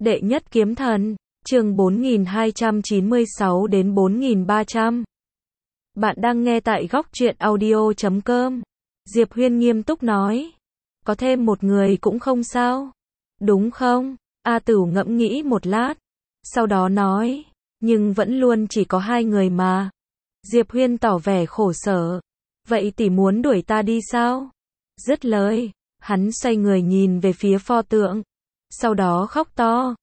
Đệ nhất kiếm thần, chương 4296 đến 4300. Bạn đang nghe tại góc truyện audio.com. Diệp Huyên nghiêm túc nói. Có thêm một người cũng không sao. Đúng không? A Tửu ngẫm nghĩ một lát. Sau đó nói. Nhưng vẫn luôn chỉ có hai người mà. Diệp Huyên tỏ vẻ khổ sở. Vậy tỷ muốn đuổi ta đi sao? Dứt lời, hắn xoay người nhìn về phía pho tượng. Sau đó khóc to.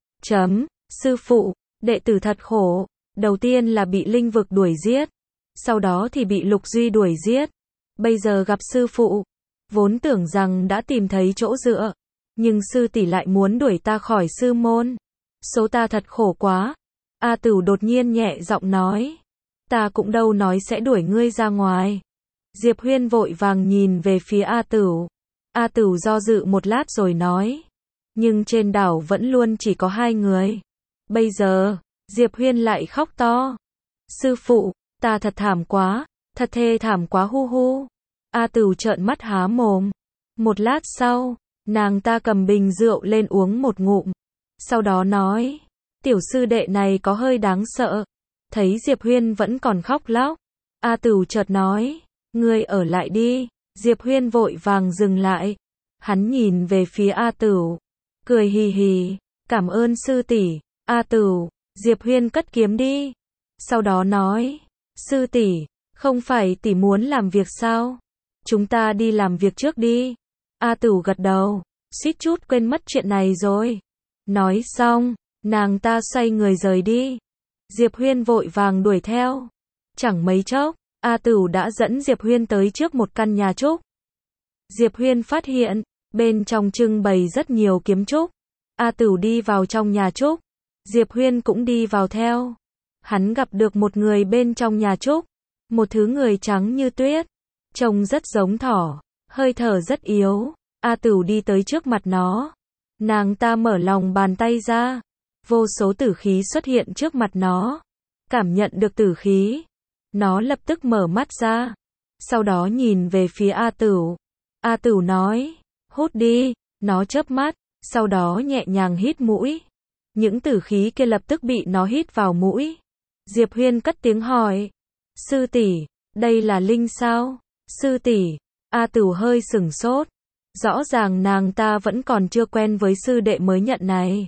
Sư phụ, đệ tử thật khổ. Đầu tiên là bị linh vực đuổi giết. Sau đó thì bị Lục Duy đuổi giết. Bây giờ gặp sư phụ. Vốn tưởng rằng đã tìm thấy chỗ dựa. Nhưng sư tỷ lại muốn đuổi ta khỏi sư môn. Số ta thật khổ quá. A Tửu đột nhiên nhẹ giọng nói. Ta cũng đâu nói sẽ đuổi ngươi ra ngoài. Diệp Huyên vội vàng nhìn về phía A Tửu. A Tửu do dự một lát rồi nói. Nhưng trên đảo vẫn luôn chỉ có hai người. Bây giờ, Diệp Huyên lại khóc to. Sư phụ, ta thật thảm quá, thật thê thảm quá hu hu. A Tửu trợn mắt há mồm. Một lát sau, nàng ta cầm bình rượu lên uống một ngụm. Sau đó nói, tiểu sư đệ này có hơi đáng sợ. Thấy Diệp Huyên vẫn còn khóc lóc. A Tửu chợt nói, ngươi ở lại đi. Diệp Huyên vội vàng dừng lại. Hắn nhìn về phía A Tửu. Cười hì hì, cảm ơn sư tỷ. A Tửu, Diệp Huyên cất kiếm đi. Sau đó nói, sư tỷ, không phải tỷ muốn làm việc sao? Chúng ta đi làm việc trước đi. A Tửu gật đầu, suýt chút quên mất chuyện này rồi. Nói xong, nàng ta xoay người rời đi. Diệp Huyên vội vàng đuổi theo. Chẳng mấy chốc, A Tửu đã dẫn Diệp Huyên tới trước một căn nhà trúc. Diệp Huyên phát hiện, bên trong trưng bày rất nhiều kiếm trúc. A Tửu đi vào trong nhà trúc. Diệp Huyên cũng đi vào theo. Hắn gặp được một người bên trong nhà trúc. Một thứ người trắng như tuyết. Trông rất giống thỏ. Hơi thở rất yếu. A Tửu đi tới trước mặt nó. Nàng ta mở lòng bàn tay ra. Vô số tử khí xuất hiện trước mặt nó. Cảm nhận được tử khí. Nó lập tức mở mắt ra. Sau đó nhìn về phía A Tửu. A Tửu nói. Hút đi. Nó chớp mắt. Sau đó nhẹ nhàng hít mũi. Những tử khí kia lập tức bị nó hít vào mũi. Diệp Huyên cất tiếng hỏi. Sư tỷ, đây là linh sao? Sư tỷ. A Tửu hơi sửng sốt. Rõ ràng nàng ta vẫn còn chưa quen với sư đệ mới nhận này.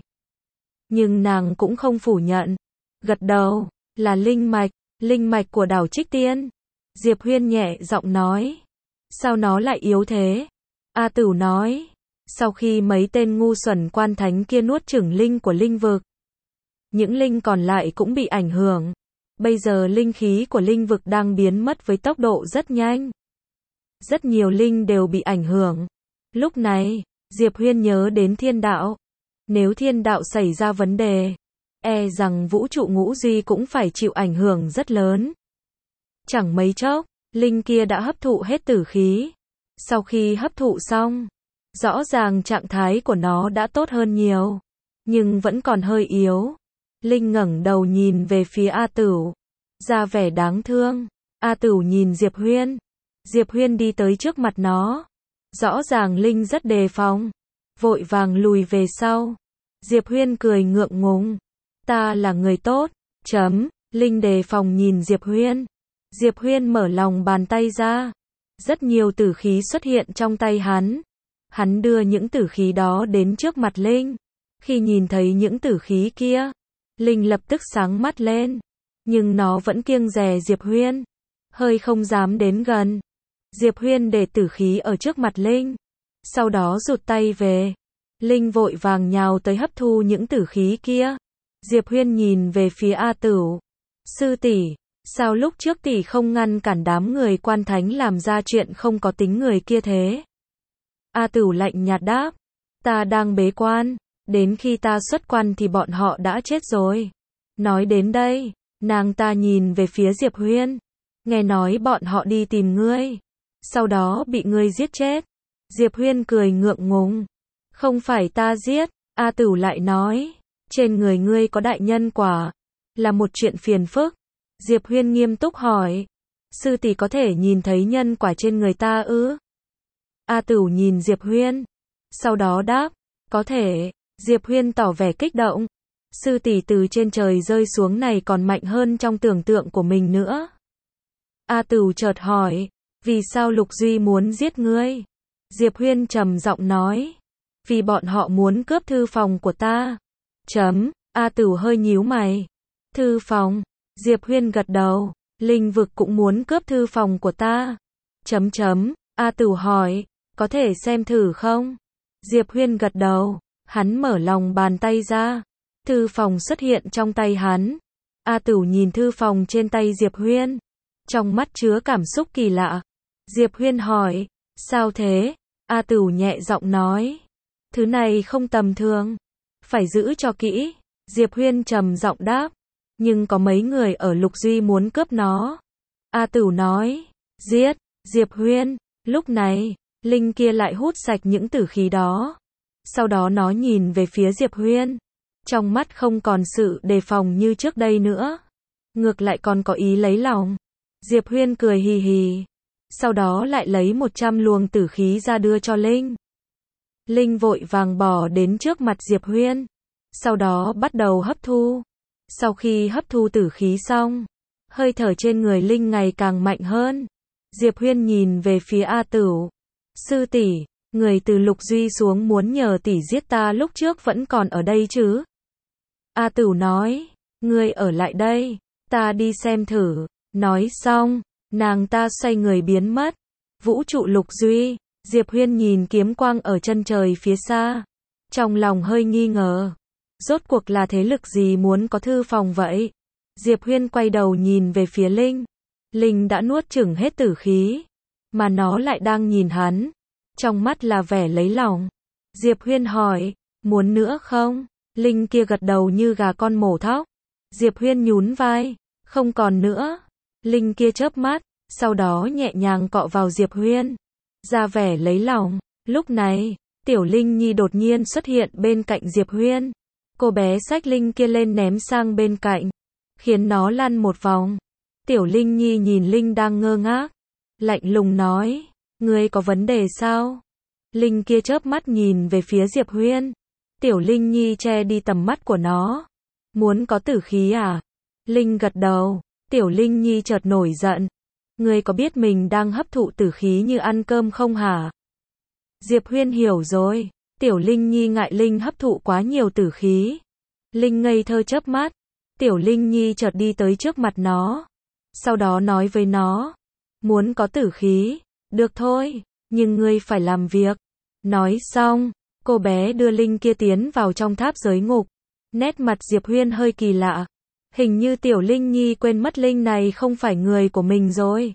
Nhưng nàng cũng không phủ nhận. Gật đầu. Là linh mạch của đảo Trích Tiên. Diệp Huyên nhẹ giọng nói. Sao nó lại yếu thế? A Tửu nói. Sau khi mấy tên ngu xuẩn quan thánh kia nuốt chửng linh của linh vực, những linh còn lại cũng bị ảnh hưởng. Bây giờ linh khí của linh vực đang biến mất với tốc độ rất nhanh. Rất nhiều linh đều bị ảnh hưởng. Lúc này, Diệp Huyên nhớ đến thiên đạo. Nếu thiên đạo xảy ra vấn đề, e rằng vũ trụ ngũ duy cũng phải chịu ảnh hưởng rất lớn. Chẳng mấy chốc, linh kia đã hấp thụ hết tử khí. Sau khi hấp thụ xong, rõ ràng trạng thái của nó đã tốt hơn nhiều, nhưng vẫn còn hơi yếu. Linh ngẩng đầu nhìn về phía A Tửu, ra vẻ đáng thương. A Tửu nhìn Diệp Huyên. Diệp Huyên đi tới trước mặt nó. Rõ ràng Linh rất đề phòng, vội vàng lùi về sau. Diệp Huyên cười ngượng ngùng. Ta là người tốt. Linh đề phòng nhìn Diệp Huyên. Diệp Huyên mở lòng bàn tay ra. Rất nhiều tử khí xuất hiện trong tay hắn. Hắn đưa những tử khí đó đến trước mặt Linh. Khi nhìn thấy những tử khí kia, Linh lập tức sáng mắt lên. Nhưng nó vẫn kiêng dè Diệp Huyên, hơi không dám đến gần. Diệp Huyên để tử khí ở trước mặt Linh. Sau đó rụt tay về. Linh vội vàng nhào tới hấp thu những tử khí kia. Diệp Huyên nhìn về phía A Tửu. Sư tỷ, sao lúc trước tỷ không ngăn cản đám người quan thánh làm ra chuyện không có tính người kia thế? A Tửu lạnh nhạt đáp. Ta đang bế quan. Đến khi ta xuất quan thì bọn họ đã chết rồi. Nói đến đây, nàng ta nhìn về phía Diệp Huyên. Nghe nói bọn họ đi tìm ngươi. Sau đó bị ngươi giết chết. Diệp Huyên cười ngượng ngùng. Không phải ta giết. A Tửu lại nói. Trên người ngươi có đại nhân quả. Là một chuyện phiền phức. Diệp Huyên nghiêm túc hỏi. Sư tỷ có thể nhìn thấy nhân quả trên người ta ư? A Tửu nhìn Diệp Huyên. Sau đó đáp. Có thể. Diệp Huyên tỏ vẻ kích động. Sư tỷ từ trên trời rơi xuống này còn mạnh hơn trong tưởng tượng của mình nữa. A Tửu chợt hỏi, vì sao Lục Duy muốn giết ngươi? Diệp Huyên trầm giọng nói, vì bọn họ muốn cướp thư phòng của ta. A Tửu hơi nhíu mày. Thư phòng? Diệp Huyên gật đầu, linh vực cũng muốn cướp thư phòng của ta. A Tửu hỏi, có thể xem thử không? Diệp Huyên gật đầu, hắn mở lòng bàn tay ra. Thư phòng xuất hiện trong tay hắn. A Tửu nhìn thư phòng trên tay Diệp Huyên, trong mắt chứa cảm xúc kỳ lạ. Diệp Huyên hỏi, sao thế? A Tửu nhẹ giọng nói, thứ này không tầm thường, phải giữ cho kỹ. Diệp Huyên trầm giọng đáp, nhưng có mấy người ở Lục Duy muốn cướp nó. A Tửu nói, giết. Diệp Huyên, lúc này, linh kia lại hút sạch những tử khí đó. Sau đó nó nhìn về phía Diệp Huyên, trong mắt không còn sự đề phòng như trước đây nữa, ngược lại còn có ý lấy lòng. Diệp Huyên cười hì hì, sau đó lại lấy 100 luồng tử khí ra đưa cho Linh. Linh vội vàng bỏ đến trước mặt Diệp Huyên, sau đó bắt đầu hấp thu. Sau khi hấp thu tử khí xong, hơi thở trên người Linh ngày càng mạnh hơn. Diệp Huyên nhìn về phía A Tửu, sư tỷ, người từ Lục Duy xuống muốn nhờ tỷ giết ta lúc trước vẫn còn ở đây chứ? A Tửu nói, ngươi ở lại đây, ta đi xem thử. Nói xong, nàng ta xoay người biến mất. Vũ trụ Lục Duy. Diệp Huyên nhìn kiếm quang ở chân trời phía xa, trong lòng hơi nghi ngờ, rốt cuộc là thế lực gì muốn có thư phòng vậy? Diệp Huyên quay đầu nhìn về phía Linh. Linh đã nuốt chửng hết tử khí, mà nó lại đang nhìn hắn, trong mắt là vẻ lấy lòng. Diệp Huyên hỏi, muốn nữa không? Linh kia gật đầu như gà con mổ thóc. Diệp Huyên nhún vai, không còn nữa. Linh kia chớp mắt, sau đó nhẹ nhàng cọ vào Diệp Huyên, ra vẻ lấy lòng. Lúc này, Tiểu Linh Nhi đột nhiên xuất hiện bên cạnh Diệp Huyên. Cô bé xách Linh kia lên ném sang bên cạnh, khiến nó lăn một vòng. Tiểu Linh Nhi nhìn Linh đang ngơ ngác, lạnh lùng nói, ngươi có vấn đề sao? Linh kia chớp mắt nhìn về phía Diệp Huyên. Tiểu Linh Nhi che đi tầm mắt của nó. Muốn có tử khí à? Linh gật đầu. Tiểu Linh Nhi chợt nổi giận. Ngươi có biết mình đang hấp thụ tử khí như ăn cơm không hả? Diệp Huyên hiểu rồi. Tiểu Linh Nhi ngại Linh hấp thụ quá nhiều tử khí. Linh ngây thơ chớp mắt. Tiểu Linh Nhi chợt đi tới trước mặt nó. Sau đó nói với nó. Muốn có tử khí? Được thôi, nhưng ngươi phải làm việc. Nói xong, cô bé đưa Linh kia tiến vào trong tháp giới ngục. Nét mặt Diệp Huyên hơi kỳ lạ. Hình như Tiểu Linh Nhi quên mất Linh này không phải người của mình rồi.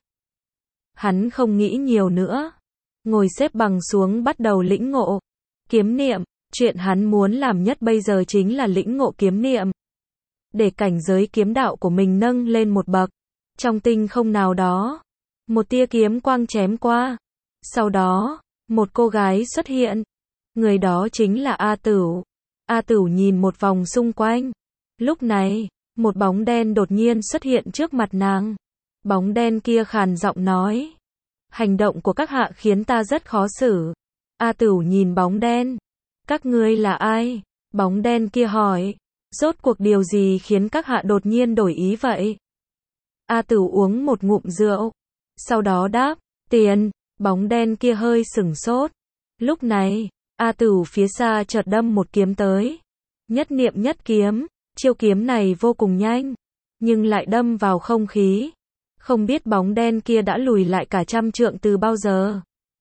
Hắn không nghĩ nhiều nữa. Ngồi xếp bằng xuống bắt đầu lĩnh ngộ kiếm niệm. Chuyện hắn muốn làm nhất bây giờ chính là lĩnh ngộ kiếm niệm, để cảnh giới kiếm đạo của mình nâng lên một bậc. Trong tinh không nào đó, một tia kiếm quang chém qua. Sau đó, một cô gái xuất hiện. Người đó chính là A Tửu. A Tửu nhìn một vòng xung quanh. Lúc này, một bóng đen đột nhiên xuất hiện trước mặt nàng. Bóng đen kia khàn giọng nói, hành động của các hạ khiến ta rất khó xử. A Tửu nhìn bóng đen. Các ngươi là ai? Bóng đen kia hỏi. Rốt cuộc điều gì khiến các hạ đột nhiên đổi ý vậy? A Tửu uống một ngụm rượu, sau đó đáp, tiền. Bóng đen kia hơi sửng sốt. Lúc này, A Tửu phía xa chợt đâm một kiếm tới. Nhất niệm nhất kiếm, chiêu kiếm này vô cùng nhanh, nhưng lại đâm vào không khí. Không biết bóng đen kia đã lùi lại cả 100 trượng từ bao giờ.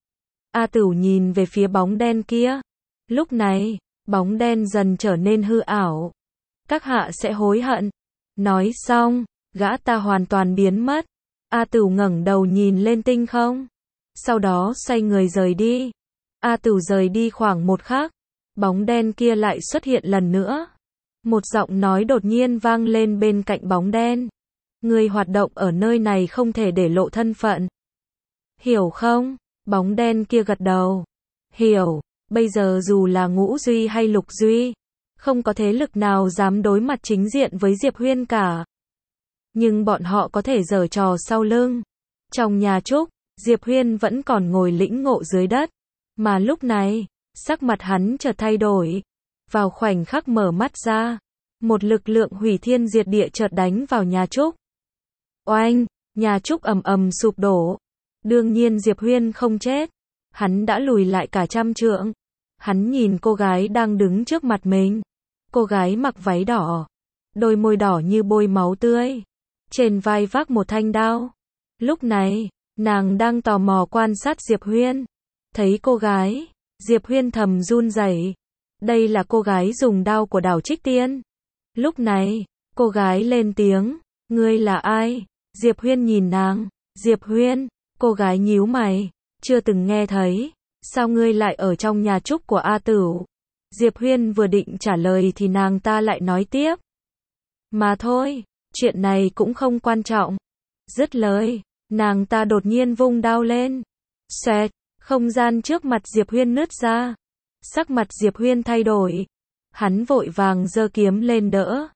A Tửu nhìn về phía bóng đen kia. Lúc này, bóng đen dần trở nên hư ảo. Các hạ sẽ hối hận. Nói xong, gã ta hoàn toàn biến mất. A Tửu ngẩng đầu nhìn lên tinh không, sau đó xoay người rời đi. A Tửu rời đi khoảng một khắc, bóng đen kia lại xuất hiện lần nữa. Một giọng nói đột nhiên vang lên bên cạnh bóng đen. Người hoạt động ở nơi này không thể để lộ thân phận. Hiểu không? Bóng đen kia gật đầu. Hiểu, bây giờ dù là Ngũ Duy hay Lục Duy, không có thế lực nào dám đối mặt chính diện với Diệp Huyên cả. Nhưng bọn họ có thể giở trò sau lưng. Trong nhà trúc, Diệp Huyên vẫn còn ngồi lĩnh ngộ dưới đất. Mà lúc này, sắc mặt hắn chợt thay đổi. vào khoảnh khắc mở mắt ra, một lực lượng hủy thiên diệt địa chợt đánh vào nhà Trúc. Oanh, nhà Trúc ầm ầm sụp đổ. Đương nhiên Diệp Huyên không chết. Hắn đã lùi lại cả 100 trượng. Hắn nhìn cô gái đang đứng trước mặt mình. Cô gái mặc váy đỏ, đôi môi đỏ như bôi máu tươi, trên vai vác một thanh đao. Lúc này, nàng đang tò mò quan sát Diệp Huyên. Thấy cô gái, Diệp Huyên thầm run rẩy. Đây là cô gái dùng đao của Đào Trích Tiên. Lúc này, cô gái lên tiếng, ngươi là ai? Diệp Huyên nhìn nàng. Diệp Huyên, cô gái nhíu mày, chưa từng nghe thấy. Sao ngươi lại ở trong nhà Trúc của A Tửu? Diệp Huyên vừa định trả lời thì nàng ta lại nói tiếp. Mà thôi, chuyện này cũng không quan trọng. Dứt lời, nàng ta đột nhiên vung đao lên. Xoẹt, không gian trước mặt Diệp Huyên nứt ra. Sắc mặt Diệp Huyên thay đổi. Hắn vội vàng giơ kiếm lên đỡ.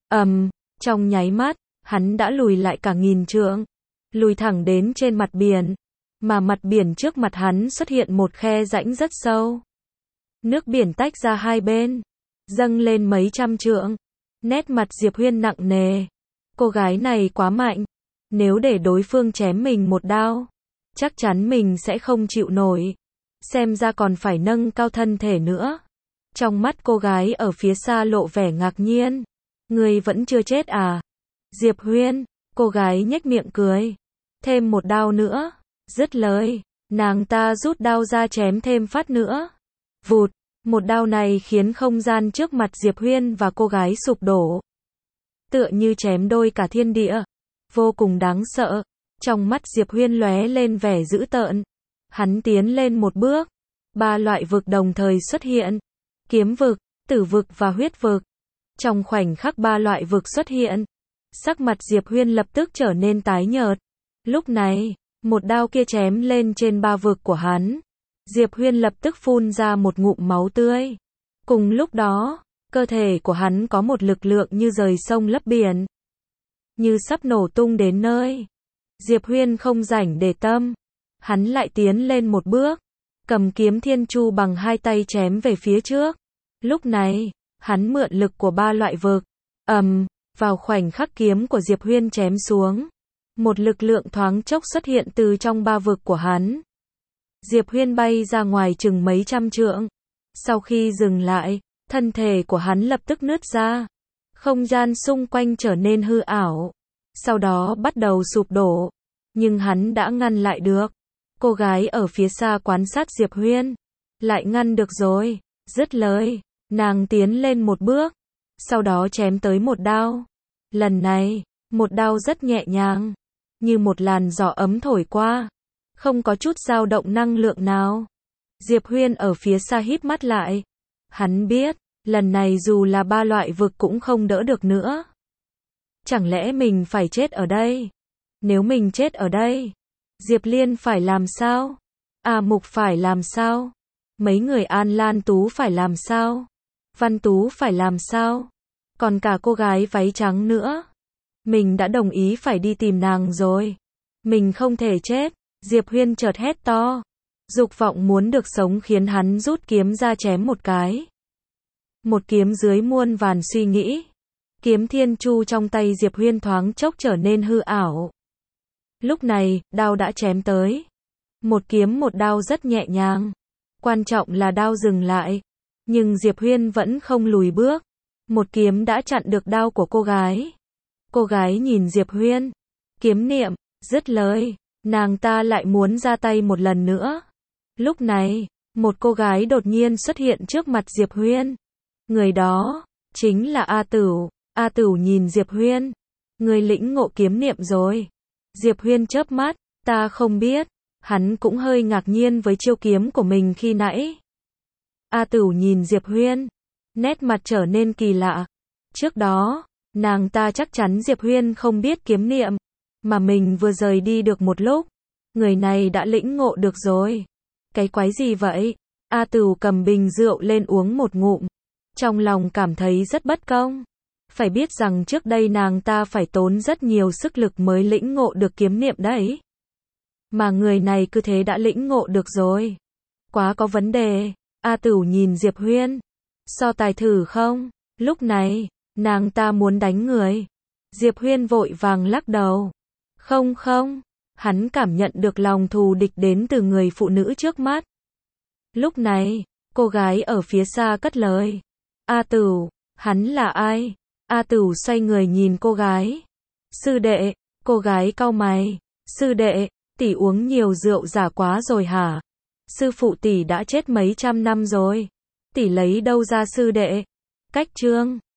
Trong nháy mắt, hắn đã lùi lại cả 1000 trượng. Lùi thẳng đến trên mặt biển. Mà mặt biển trước mặt hắn xuất hiện một khe rãnh rất sâu. Nước biển tách ra hai bên, dâng lên mấy trăm trượng. Nét mặt Diệp Huyên nặng nề. Cô gái này quá mạnh. Nếu để đối phương chém mình một đao, chắc chắn mình sẽ không chịu nổi. Xem ra còn phải nâng cao thân thể nữa. Trong mắt cô gái ở phía xa lộ vẻ ngạc nhiên. Ngươi vẫn chưa chết à? Diệp Huyên, cô gái nhếch miệng cười. Thêm một đao nữa. Dứt lời, nàng ta rút đao ra chém thêm phát nữa. Vụt, một đao này khiến không gian trước mặt Diệp Huyên và cô gái sụp đổ. Tựa như chém đôi cả thiên địa. Vô cùng đáng sợ. Trong mắt Diệp Huyên lóe lên vẻ dữ tợn. Hắn tiến lên một bước. 3 loại vực đồng thời xuất hiện. Kiếm vực, tử vực và huyết vực. Trong khoảnh khắc 3 loại vực xuất hiện, sắc mặt Diệp Huyên lập tức trở nên tái nhợt. Lúc này, một đao kia chém lên trên 3 vực của hắn. Diệp Huyên lập tức phun ra một ngụm máu tươi. Cùng lúc đó, cơ thể của hắn có một lực lượng như rời sông lấp biển, như sắp nổ tung đến nơi. Diệp Huyên không rảnh để tâm. Hắn lại tiến lên một bước, cầm kiếm thiên chu bằng 2 tay chém về phía trước. Lúc này, hắn mượn lực của 3 loại vực. Vào khoảnh khắc kiếm của Diệp Huyên chém xuống, một lực lượng thoáng chốc xuất hiện từ trong 3 vực của hắn. Diệp Huyên bay ra ngoài chừng mấy trăm trượng. Sau khi dừng lại, thân thể của hắn lập tức nứt ra. Không gian xung quanh trở nên hư ảo. Sau đó bắt đầu sụp đổ. Nhưng hắn đã ngăn lại được. Cô gái ở phía xa quan sát Diệp Huyên. Lại ngăn được rồi. Dứt lời, nàng tiến lên một bước. Sau đó chém tới một đao. Lần này, một đao rất nhẹ nhàng. Như một làn gió ấm thổi qua. Không có chút dao động năng lượng nào. Diệp Huyên ở phía xa híp mắt lại. Hắn biết, lần này dù là 3 loại vực cũng không đỡ được nữa. Chẳng lẽ mình phải chết ở đây? Nếu mình chết ở đây, Diệp Liên phải làm sao? A Mục phải làm sao? Mấy người An Lan Tú phải làm sao? Văn Tú phải làm sao? Còn cả cô gái váy trắng nữa. Mình đã đồng ý phải đi tìm nàng rồi. Mình không thể chết. Diệp Huyên chợt hét to. Dục vọng muốn được sống khiến hắn rút kiếm ra chém một cái. Một kiếm dưới muôn vàn suy nghĩ. Kiếm thiên chu trong tay Diệp Huyên thoáng chốc trở nên hư ảo. Lúc này, đao đã chém tới. Một kiếm một đao rất nhẹ nhàng. Quan trọng là đao dừng lại. Nhưng Diệp Huyên vẫn không lùi bước. Một kiếm đã chặn được đao của cô gái. Cô gái nhìn Diệp Huyên. Kiếm niệm, dứt lời. Nàng ta lại muốn ra tay một lần nữa. Lúc này, một cô gái đột nhiên xuất hiện trước mặt Diệp Huyên. Người đó, chính là A Tửu. A Tửu nhìn Diệp Huyên. Người lĩnh ngộ kiếm niệm rồi. Diệp Huyên chớp mắt, ta không biết. Hắn cũng hơi ngạc nhiên với chiêu kiếm của mình khi nãy. A Tửu nhìn Diệp Huyên. Nét mặt trở nên kỳ lạ. Trước đó, nàng ta chắc chắn Diệp Huyên không biết kiếm niệm. Mà mình vừa rời đi được một lúc. Người này đã lĩnh ngộ được rồi. Cái quái gì vậy? A Tửu cầm bình rượu lên uống một ngụm. Trong lòng cảm thấy rất bất công. Phải biết rằng trước đây nàng ta phải tốn rất nhiều sức lực mới lĩnh ngộ được kiếm niệm đấy. Mà người này cứ thế đã lĩnh ngộ được rồi. Quá có vấn đề. A Tửu nhìn Diệp Huyên. So tài thử không? Lúc này, nàng ta muốn đánh người. Diệp Huyên vội vàng lắc đầu. Không không, hắn cảm nhận được lòng thù địch đến từ người phụ nữ trước mắt. Lúc này, cô gái ở phía xa cất lời. A Tửu, hắn là ai? A Tửu xoay người nhìn cô gái. Sư đệ, cô gái cau mày. Sư đệ, tỷ uống nhiều rượu giả quá rồi hả? Sư phụ tỷ đã chết mấy trăm năm rồi. Tỷ lấy đâu ra sư đệ? Cách chương